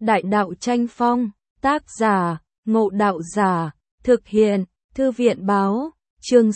Đại đạo tranh phong, tác giả, Ngộ Đạo Giả, thực hiện, Thư viện báo, chương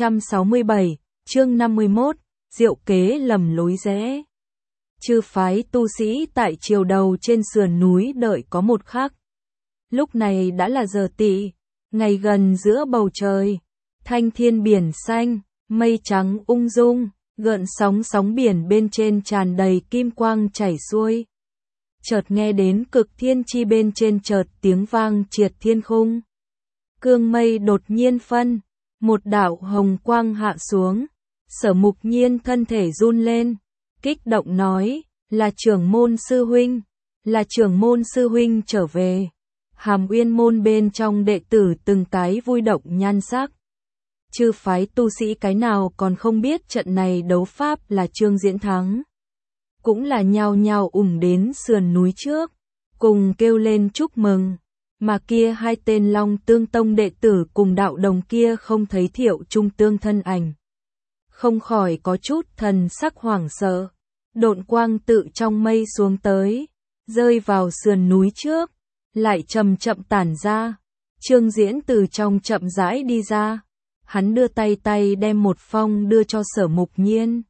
667, chương 51, diệu kế lầm lối rẽ. Chư phái tu sĩ tại triều đầu trên sườn núi đợi có một khắc. Lúc này đã là giờ tỵ, ngày gần giữa bầu trời, thanh thiên biển xanh, mây trắng ung dung, gợn sóng sóng biển bên trên tràn đầy kim quang chảy xuôi. Chợt nghe đến cực thiên chi bên trên chợt tiếng vang triệt thiên khung. Cương mây đột nhiên phân, một đạo hồng quang hạ xuống, Sở Mục Nhiên thân thể run lên, kích động nói, là trưởng môn sư huynh, là trưởng môn sư huynh trở về. Hàm Uyên môn bên trong đệ tử từng cái vui động nhan sắc. Chư phái tu sĩ cái nào còn không biết trận này đấu pháp là Trương Diễn thắng. Cũng là nhao nhao đến sườn núi trước, cùng kêu lên chúc mừng. Mà kia hai tên Long Tương Tông đệ tử cùng đạo đồng kia không thấy Thiệu Trung Tương thân ảnh. Không khỏi có chút thần sắc hoảng sợ. Độn quang tự trong mây xuống tới, rơi vào sườn núi trước, lại chậm chậm tản ra. Trương Diễn từ trong chậm rãi đi ra, hắn đưa tay đem một phong đưa cho Sở Mục Nhiên.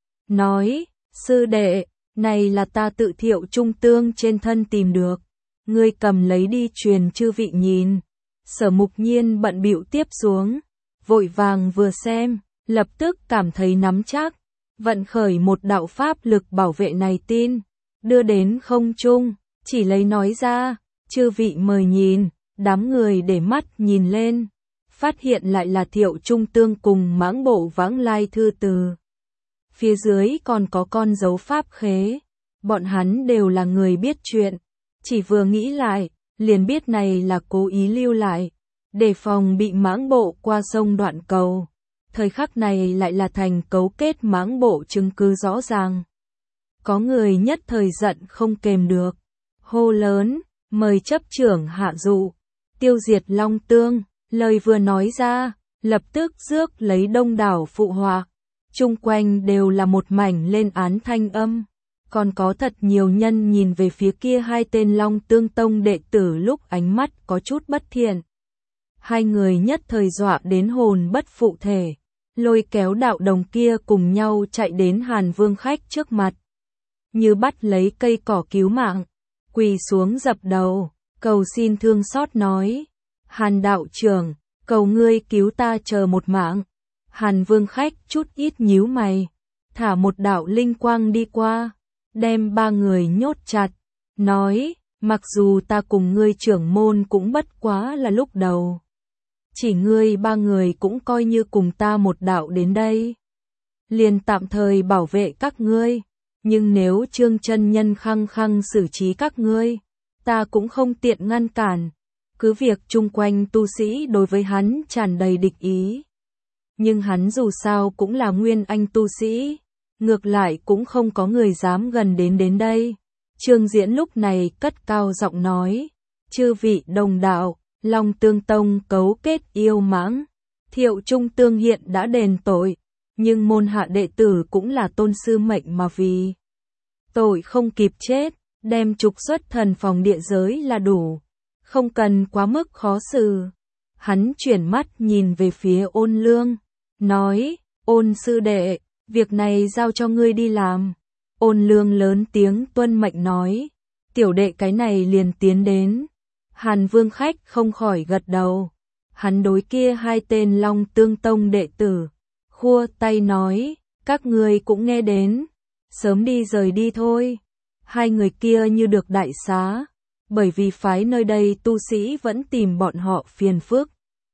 Nói, sư đệ, này là ta tự Thiệu Trung Tương trên thân tìm được, ngươi cầm lấy đi truyền chư vị nhìn. Sở Mục Nhiên bận bịu tiếp xuống, vội vàng vừa xem, lập tức cảm thấy nắm chắc, vận khởi một đạo pháp lực bảo vệ này tin, đưa đến không trung, chỉ lấy nói ra, chư vị mời nhìn. Đám người để mắt nhìn lên, phát hiện lại là Thiệu Trung Tương cùng Mãng Bộ Vãng Lai thư từ. Phía dưới còn có con dấu pháp khế, bọn hắn đều là người biết chuyện, chỉ vừa nghĩ lại, liền biết này là cố ý lưu lại, để phòng bị Mãng Bộ qua sông đoạn cầu. Thời khắc này lại là thành cấu kết Mãng Bộ chứng cứ rõ ràng. Có người nhất thời giận không kềm được, hô lớn, mời chấp trưởng hạ dụ, tiêu diệt Long Tương. Lời vừa nói ra, lập tức rước lấy đông đảo phụ họa, chung quanh đều là một mảnh lên án thanh âm. Còn có thật nhiều nhân nhìn về phía kia hai tên Long Tương Tông đệ tử lúc ánh mắt có chút bất thiện. Hai người nhất thời dọa đến hồn bất phụ thể, lôi kéo đạo đồng kia cùng nhau chạy đến Hàn Vương Khách trước mặt. Như bắt lấy cây cỏ cứu mạng, quỳ xuống dập đầu, cầu xin thương xót nói, Hàn đạo trưởng, cầu ngươi cứu ta chờ một mạng. Hàn Vương Khách chút ít nhíu mày, thả một đạo linh quang đi qua, đem ba người nhốt chặt, nói, mặc dù ta cùng ngươi trưởng môn cũng bất quá là lúc đầu. Chỉ ngươi ba người cũng coi như cùng ta một đạo đến đây. Liền tạm thời bảo vệ các ngươi, nhưng nếu Trương chân nhân khăng khăng xử trí các ngươi, ta cũng không tiện ngăn cản. Cứ việc chung quanh tu sĩ đối với hắn tràn đầy địch ý. Nhưng hắn dù sao cũng là nguyên anh tu sĩ, ngược lại cũng không có người dám gần đến đây. Trương Diễn lúc này cất cao giọng nói, chư vị đồng đạo, Long Tương Tông cấu kết yêu mãng, Thiệu Trung Tương hiện đã đền tội, nhưng môn hạ đệ tử cũng là tôn sư mệnh mà vì tội không kịp chết, đem trục xuất thần phòng địa giới là đủ, không cần quá mức khó xử. Hắn chuyển mắt nhìn về phía Ôn Lương, nói, Ôn sư đệ, việc này giao cho ngươi đi làm. Ôn Lương lớn tiếng tuân mệnh nói, tiểu đệ cái này liền tiến đến. Hàn Vương Khách không khỏi gật đầu, hắn đối kia hai tên Long Tương Tông đệ tử, khua tay nói, các ngươi cũng nghe đến, sớm đi rời đi thôi. Hai người kia như được đại xá, bởi vì phái nơi đây tu sĩ vẫn tìm bọn họ phiền phức.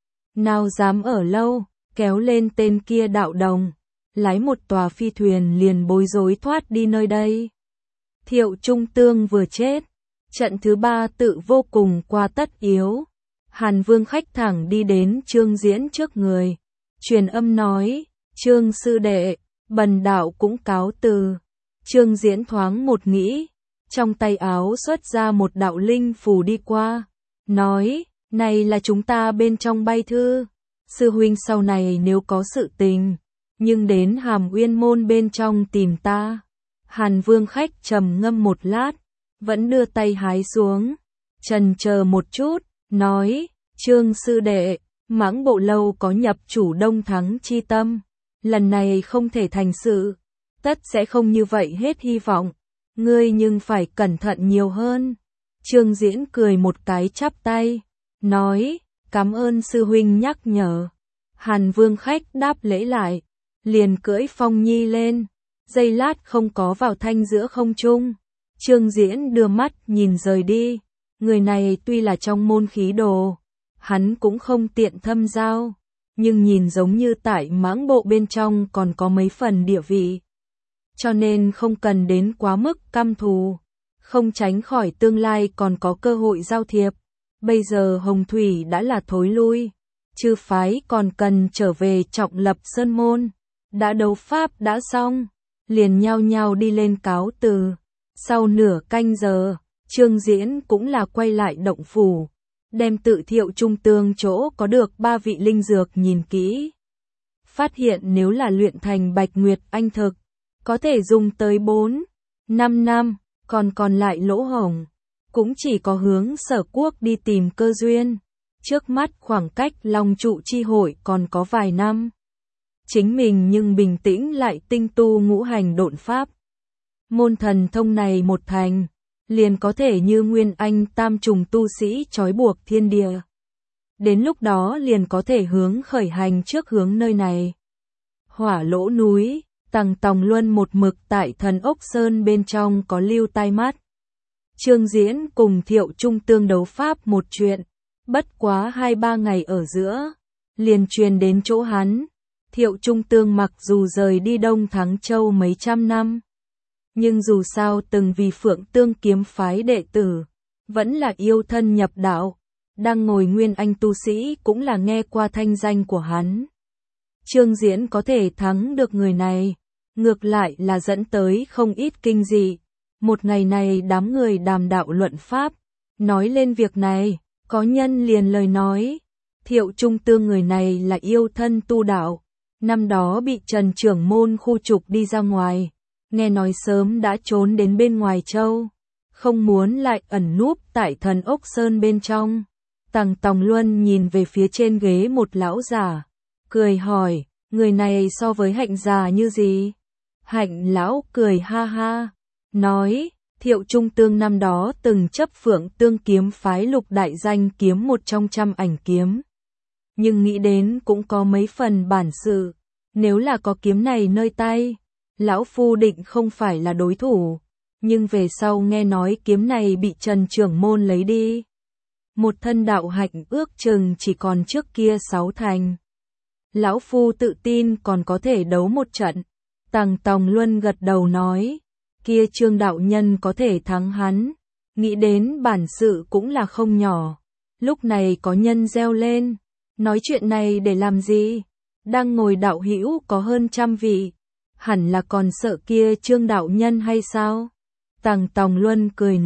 Nào dám ở lâu, kéo lên tên kia đạo đồng, lái một tòa phi thuyền liền bối rối thoát đi nơi đây. Thiệu Trung Tương vừa chết, trận thứ ba tự vô cùng qua tất yếu. Hàn Vương Khách thẳng đi đến Trương Diễn trước người, truyền âm nói, Trương sư đệ, bần đạo cũng cáo từ. Trương Diễn thoáng một nghĩ, trong tay áo xuất ra một đạo linh phù đi qua, nói, này là chúng ta bên trong bay thư, sư huynh sau này nếu có sự tình, nhưng đến Hàm Uyên môn bên trong tìm ta. Hàn Vương Khách trầm ngâm một lát, vẫn đưa tay hái xuống, chần chờ một chút, nói, Trương sư đệ, Mãng Bộ lâu có nhập chủ Đông Thắng chi tâm, lần này không thể thành sự, tất sẽ không như vậy hết hy vọng, ngươi nhưng phải cẩn thận nhiều hơn. Trương Diễn cười một cái chắp tay, nói, cảm ơn sư huynh nhắc nhở. Hàn Vương khách đáp lễ lại, liền cưỡi Phong Nhi lên, giây lát không có vào thanh giữa không trung. Trương Diễn đưa mắt nhìn rời đi, người này tuy là trong môn khí đồ, hắn cũng không tiện thâm giao, nhưng nhìn giống như tại Mãng Bộ bên trong còn có mấy phần địa vị. Cho nên không cần đến quá mức căm thù, không tránh khỏi tương lai còn có cơ hội giao thiệp. Bây giờ Hồng Thủy đã là thối lui, chư phái còn cần trở về Trọng Lập Sơn môn, đã đấu pháp đã xong, liền nhao nhao đi lên cáo từ. Sau nửa canh giờ, Trương Diễn cũng là quay lại động phủ, đem tự Thiệu Trung Tương chỗ có được 3 vị linh dược nhìn kỹ. Phát hiện nếu là luyện thành Bạch Nguyệt Anh thực, có thể dùng tới 4-5 năm, còn lại lỗ hổng, cũng chỉ có hướng Sở Quốc đi tìm cơ duyên. Trước mắt khoảng cách Long Trụ chi hội còn có vài năm. Chính mình nhưng bình tĩnh lại tinh tu ngũ hành độn pháp. Môn thần thông này một thành, liền có thể như Nguyên Anh tam trùng tu sĩ trói buộc thiên địa. Đến lúc đó liền có thể hướng khởi hành trước hướng nơi này. Hỏa Lỗ núi, Tằng Tòng Luân một mực tại Thần Ốc Sơn bên trong có lưu tai mắt. Trương Diễn cùng Thiệu Trung Tương đấu pháp một chuyện, bất quá 2-3 ngày ở giữa, liền truyền đến chỗ hắn. Thiệu Trung Tương mặc dù rời đi Đông Thắng Châu mấy trăm năm, nhưng dù sao từng vì Phượng Tương kiếm phái đệ tử, vẫn là yêu thân nhập đạo, đang ngồi Nguyên Anh tu sĩ cũng là nghe qua thanh danh của hắn. Trương Diễn có thể thắng được người này, ngược lại là dẫn tới không ít kinh dị. Một ngày này đám người đàm đạo luận pháp, nói lên việc này, có nhân liền lời nói, Thiệu Trung Tương người này là yêu thân tu đạo, năm đó bị Trần trưởng môn khu trục đi ra ngoài, nghe nói sớm đã trốn đến bên ngoài châu, không muốn lại ẩn núp tại Thần Ốc Sơn bên trong. Tằng Tòng Luân nhìn về phía trên ghế một lão già, cười hỏi, người này so với Hạnh già như gì? Hạnh lão cười ha ha, nói, Thiệu Trung Tương năm đó từng chấp Phượng Tương kiếm phái lục đại danh kiếm một trong 100 ảnh kiếm. Nhưng nghĩ đến cũng có mấy phần bản sự, nếu là có kiếm này nơi tay, lão phu định không phải là đối thủ, nhưng về sau nghe nói kiếm này bị Trần trưởng môn lấy đi. Một thân đạo hạnh ước chừng chỉ còn trước kia 6 thành. Lão phu tự tin còn có thể đấu một trận. Tằng Tòng Luân gật đầu nói, kia Trương đạo nhân có thể thắng hắn, nghĩ đến bản sự cũng là không nhỏ. Lúc này có nhân reo lên, nói chuyện này để làm gì? Đang ngồi đạo hữu có hơn 100 vị, hẳn là còn sợ kia Trương đạo nhân hay sao? Tằng Tòng Luân cười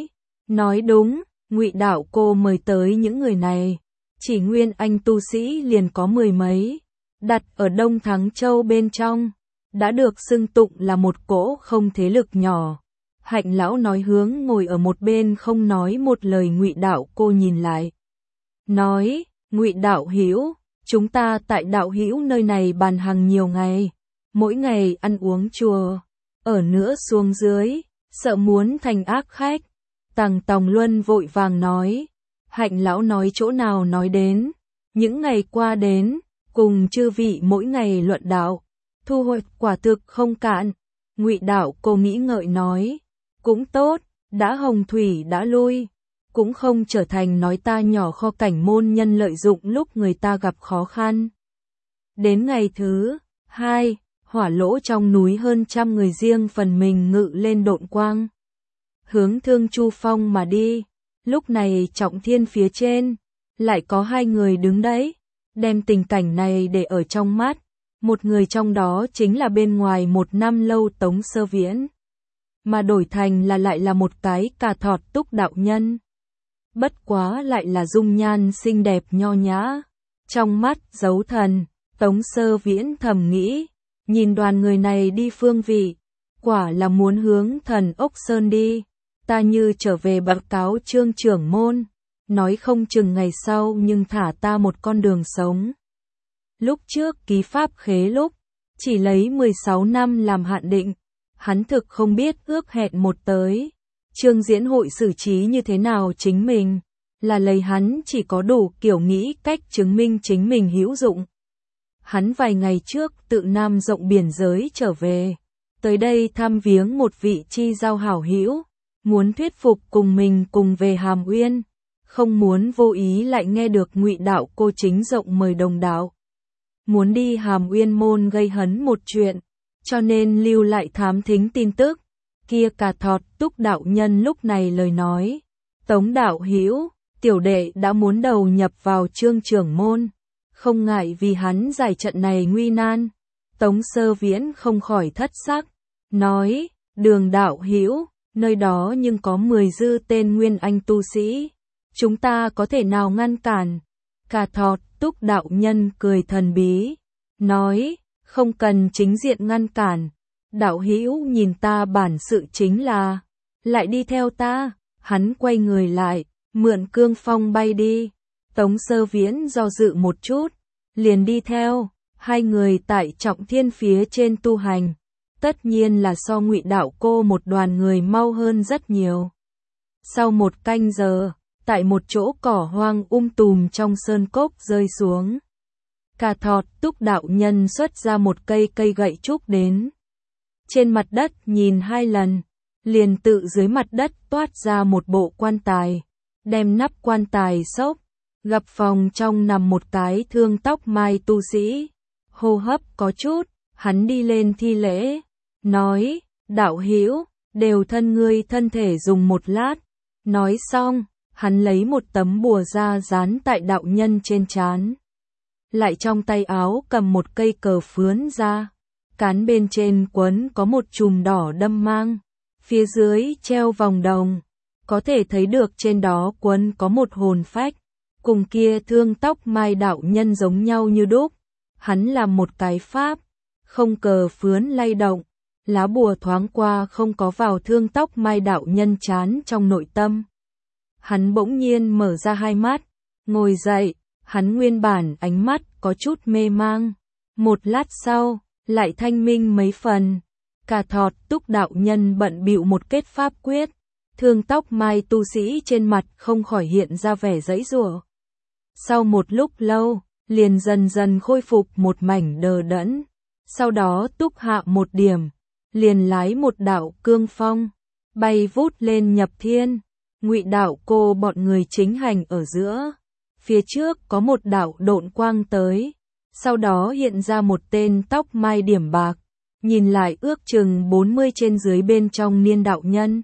nói đúng, Ngụy đạo cô mời tới những người này, chỉ Nguyên Anh tu sĩ liền có 10 mấy, đặt ở Đông Thắng Châu bên trong, đã được xưng tụng là một cỗ không thế lực nhỏ. Hạnh lão nói hướng ngồi ở một bên không nói một lời Ngụy đạo cô nhìn lại, nói, Ngụy đạo hữu, chúng ta tại đạo hữu nơi này bàn hàng nhiều ngày, mỗi ngày ăn uống chùa, ở nữa xuống dưới, sợ muốn thành ác khách. Tằng Tòng Luân vội vàng nói, Hạnh lão nói chỗ nào nói đến, những ngày qua đến, cùng chư vị mỗi ngày luận đạo, thu hoạch quả thực không cạn. Ngụy đạo cô nghĩ ngợi nói, cũng tốt, đã Hồng Thủy đã lui, cũng không trở thành nói ta nhỏ kho cảnh môn nhân lợi dụng lúc người ta gặp khó khăn. Đến ngày thứ 2, Hỏa Lỗ trong núi hơn 100 người riêng phần mình ngự lên độn quang, hướng Thương Chu Phong mà đi. Lúc này Trọng Thiên phía trên, lại có 2 người đứng đấy, đem tình cảnh này để ở trong mắt. Một người trong đó chính là bên ngoài 1 năm lâu Tống Sơ Viễn, mà đổi thành là lại là một cái cà thọt túc đạo nhân. Bất quá lại là dung nhan xinh đẹp nho nhã, trong mắt giấu thần. Tống Sơ Viễn thầm nghĩ, nhìn đoàn người này đi phương vị, quả là muốn hướng Thần Ốc Sơn đi. ta như trở về báo cáo Trương trưởng môn, nói không chừng ngày sau nhưng thả ta một con đường sống. Lúc trước ký pháp khế lúc, chỉ lấy 16 năm làm hạn định, hắn thực không biết ước hẹn một tới. Trương Diễn hội xử trí như thế nào chính mình, là lấy hắn chỉ có đủ kiểu nghĩ cách chứng minh chính mình hữu dụng. Hắn vài ngày trước tự Nam rộng biển giới trở về, tới đây thăm viếng một vị chi giao hảo hữu, muốn thuyết phục cùng mình cùng về Hàm Uyên, không muốn vô ý lại nghe được Ngụy đạo cô chính rộng mời đồng đạo. Muốn đi Hàm Uyên môn gây hấn một chuyện, cho nên lưu lại thám thính tin tức. Kia Cà Thọt Túc đạo nhân lúc này lời nói, Tống đạo hữu, tiểu đệ đã muốn đầu nhập vào Trương trưởng môn, không ngại vì hắn giải trận này nguy nan. Tống Sơ Viễn không khỏi thất sắc, nói, Đường đạo hữu, nơi đó nhưng có 10 dư tên nguyên anh tu sĩ, chúng ta có thể nào ngăn cản? Cà Thọt Túc đạo nhân cười thần bí, nói, không cần chính diện ngăn cản, đạo hữu nhìn ta bản sự chính là, lại đi theo ta. Hắn quay người lại, mượn cương phong bay đi. Tống Sơ Viễn do dự một chút, liền đi theo. Hai người tại Trọng Thiên phía trên tu hành, tất nhiên là so Ngụy đạo cô một đoàn người mau hơn rất nhiều. Sau một canh giờ, tại một chỗ cỏ hoang tùm trong sơn cốc rơi xuống, Cà Thọt Túc đạo nhân xuất ra một cây gậy trúc đến. Trên mặt đất nhìn 2 lần, liền tự dưới mặt đất toát ra một bộ quan tài, đem nắp quan tài xốc, gặp phòng trong nằm một cái thương tóc mai tu sĩ, hô hấp có chút, hắn đi lên thi lễ, nói, đạo hữu, đều thân ngươi thân thể dùng một lát. Nói xong, hắn lấy một tấm bùa ra dán tại đạo nhân trên trán, lại trong tay áo cầm một cây cờ phướn ra, cán bên trên quấn có một chùm đỏ đâm mang, phía dưới treo vòng đồng, có thể thấy được trên đó quấn có một hồn phách, cùng kia thương tóc mai đạo nhân giống nhau như đúc. Hắn làm một cái pháp, không cờ phướn lay động, lá bùa thoáng qua không có vào thương tóc mai đạo nhân trán trong nội tâm. Hắn bỗng nhiên mở ra 2 mắt, ngồi dậy, hắn nguyên bản ánh mắt có chút mê mang, một lát sau, lại thanh minh mấy phần. Cà Thọt Túc đạo nhân bận bịu một kết pháp quyết, thương tóc mai tu sĩ trên mặt không khỏi hiện ra vẻ giãy giụa. Sau một lúc lâu, liền dần dần khôi phục một mảnh đờ đẫn, sau đó túc hạ một điểm, liền lái một đạo cương phong, bay vút lên nhập thiên. Ngụy đạo cô bọn người chính hành ở giữa, phía trước có một đạo độn quang tới, sau đó hiện ra một tên tóc mai điểm bạc, nhìn lại ước chừng 40 trên dưới bên trong niên đạo nhân.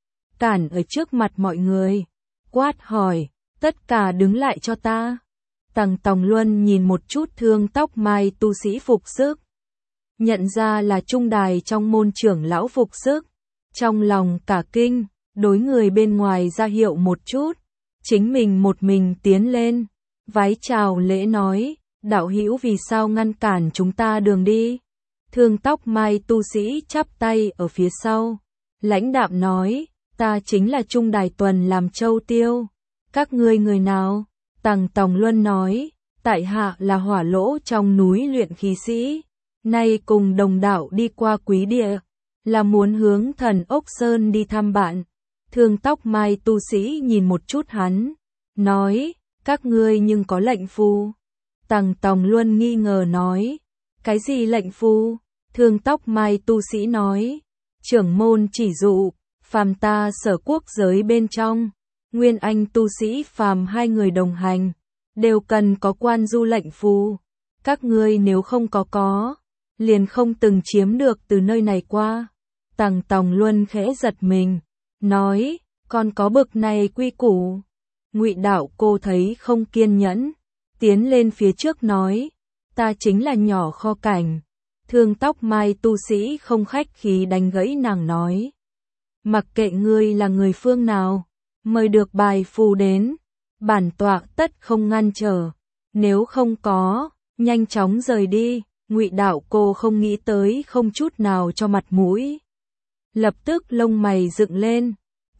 Cản ở trước mặt mọi người, quát hỏi, tất cả đứng lại cho ta. Tằng Tòng Luân nhìn một chút thương tóc mai tu sĩ phục sức, nhận ra là trung đài trong môn trưởng lão phục sức, trong lòng cả kinh, đối người bên ngoài ra hiệu một chút, chính mình một mình tiến lên, vái chào lễ nói, đạo hữu vì sao ngăn cản chúng ta đường đi? Thương tóc mai tu sĩ chắp tay ở phía sau, lãnh đạm nói, ta chính là trung đài tuần làm châu tiêu, các ngươi người nào? Tằng Tòng Luân nói, tại hạ là hỏa lỗ trong núi luyện khí sĩ, nay cùng đồng đạo đi qua quý địa, là muốn hướng Thần Ốc Sơn đi thăm bạn. Thương tóc mai tu sĩ nhìn một chút hắn, nói, các ngươi nhưng có lệnh phu. Tằng Tòng Luân nghi ngờ nói, cái gì lệnh phu? Thương tóc mai tu sĩ nói, trưởng môn chỉ dụ, phàm ta Sở quốc giới bên trong, nguyên anh tu sĩ phàm 2 người đồng hành, đều cần có quan du lệnh phu. Các ngươi nếu không có, liền không từng chiếm được từ nơi này qua. Tằng Tòng Luân khẽ giật mình, nói, còn có bực này quy củ. Ngụy đạo cô thấy không kiên nhẫn, tiến lên phía trước nói, ta chính là nhỏ kho cảnh. Thương tóc mai tu sĩ không khách khí đánh gãy nàng nói, mặc kệ ngươi là người phương nào, mời được bài phù đến, bản tọa tất không ngăn trở, nếu không có, nhanh chóng rời đi. Ngụy đạo cô không nghĩ tới không chút nào cho mặt mũi, lập tức lông mày dựng lên.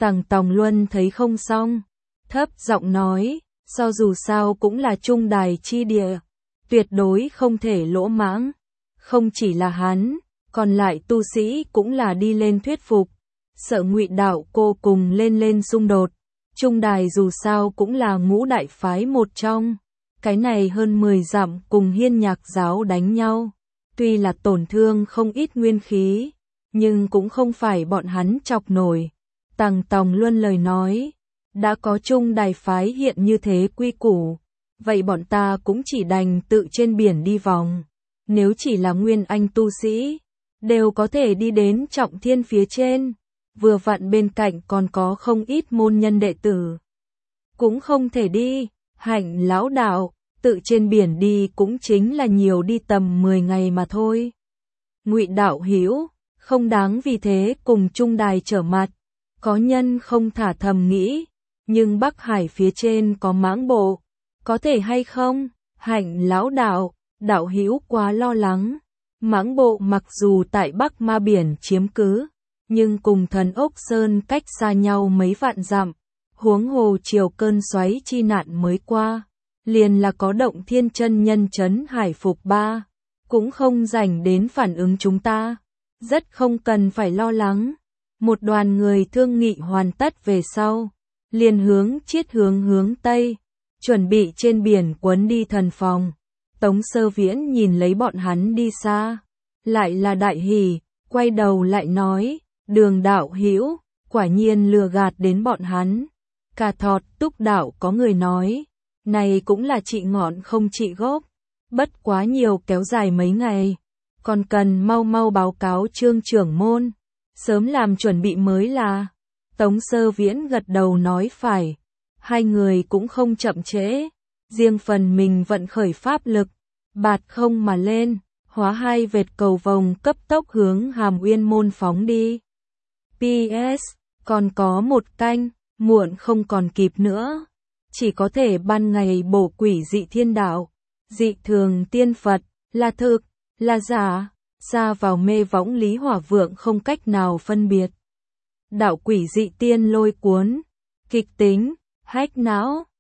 Tằng Tòng Luân thấy không xong, thấp giọng nói, do dù sao cũng là trung đài chi địa, tuyệt đối không thể lỗ mãng. Không chỉ là hắn, còn lại tu sĩ cũng là đi lên thuyết phục, sợ Ngụy Đạo cô cùng lên xung đột. Trung đài dù sao cũng là ngũ đại phái một trong, cái này hơn 10 dặm cùng Hiên Nhạc giáo đánh nhau, tuy là tổn thương không ít nguyên khí, nhưng cũng không phải bọn hắn chọc nổi. Tằng Tòng Luân lời nói, đã có trung đài phái hiện như thế quy củ, vậy bọn ta cũng chỉ đành tự trên biển đi vòng. Nếu chỉ là nguyên anh tu sĩ, đều có thể đi đến trọng thiên phía trên, vừa vặn bên cạnh còn có không ít môn nhân đệ tử. Cũng không thể đi, Hạnh lão đạo, tự trên biển đi cũng chính là nhiều đi tầm 10 ngày mà thôi. Ngụy đạo hữu, không đáng vì thế cùng trung đài trở mặt, có nhân không thả thầm nghĩ, nhưng Bắc Hải phía trên có mãng bộ, có thể hay không? Hạnh lão đạo, đạo hữu quá lo lắng, mãng bộ mặc dù tại Bắc Ma Biển chiếm cứ, nhưng cùng Thần Ốc Sơn cách xa nhau mấy vạn dặm, huống hồ chiều cơn xoáy chi nạn mới qua, liền là có Động Thiên chân nhân trấn Hải Phục Ba, cũng không rảnh đến phản ứng chúng ta, rất không cần phải lo lắng. Một đoàn người thương nghị hoàn tất về sau, liền hướng chiết hướng Tây, chuẩn bị trên biển quấn đi thần phòng. Tống Sơ Viễn nhìn lấy bọn hắn đi xa, lại là đại hỉ, quay đầu lại nói, Đường đạo hữu, quả nhiên lừa gạt đến bọn hắn. Cà Thọt Túc đạo có người nói, này cũng là trị ngọn không trị gốc, bất quá nhiều kéo dài mấy ngày, còn cần mau mau báo cáo Trương trưởng môn, sớm làm chuẩn bị mới là. Tống Sơ Viễn gật đầu nói phải, hai người cũng không chậm trễ, riêng phần mình vận khởi pháp lực, bạt không mà lên, hóa hai vệt cầu vồng cấp tốc hướng Hàm Uyên môn phóng đi. PS, còn có một canh, muộn không còn kịp nữa, chỉ có thể ban ngày bổ quỷ dị thiên đạo, dị thường tiên Phật, là thực, là giả, xa vào mê võng Lý Hỏa Vượng không cách nào phân biệt. Đạo quỷ dị tiên lôi cuốn, kịch tính, hách não.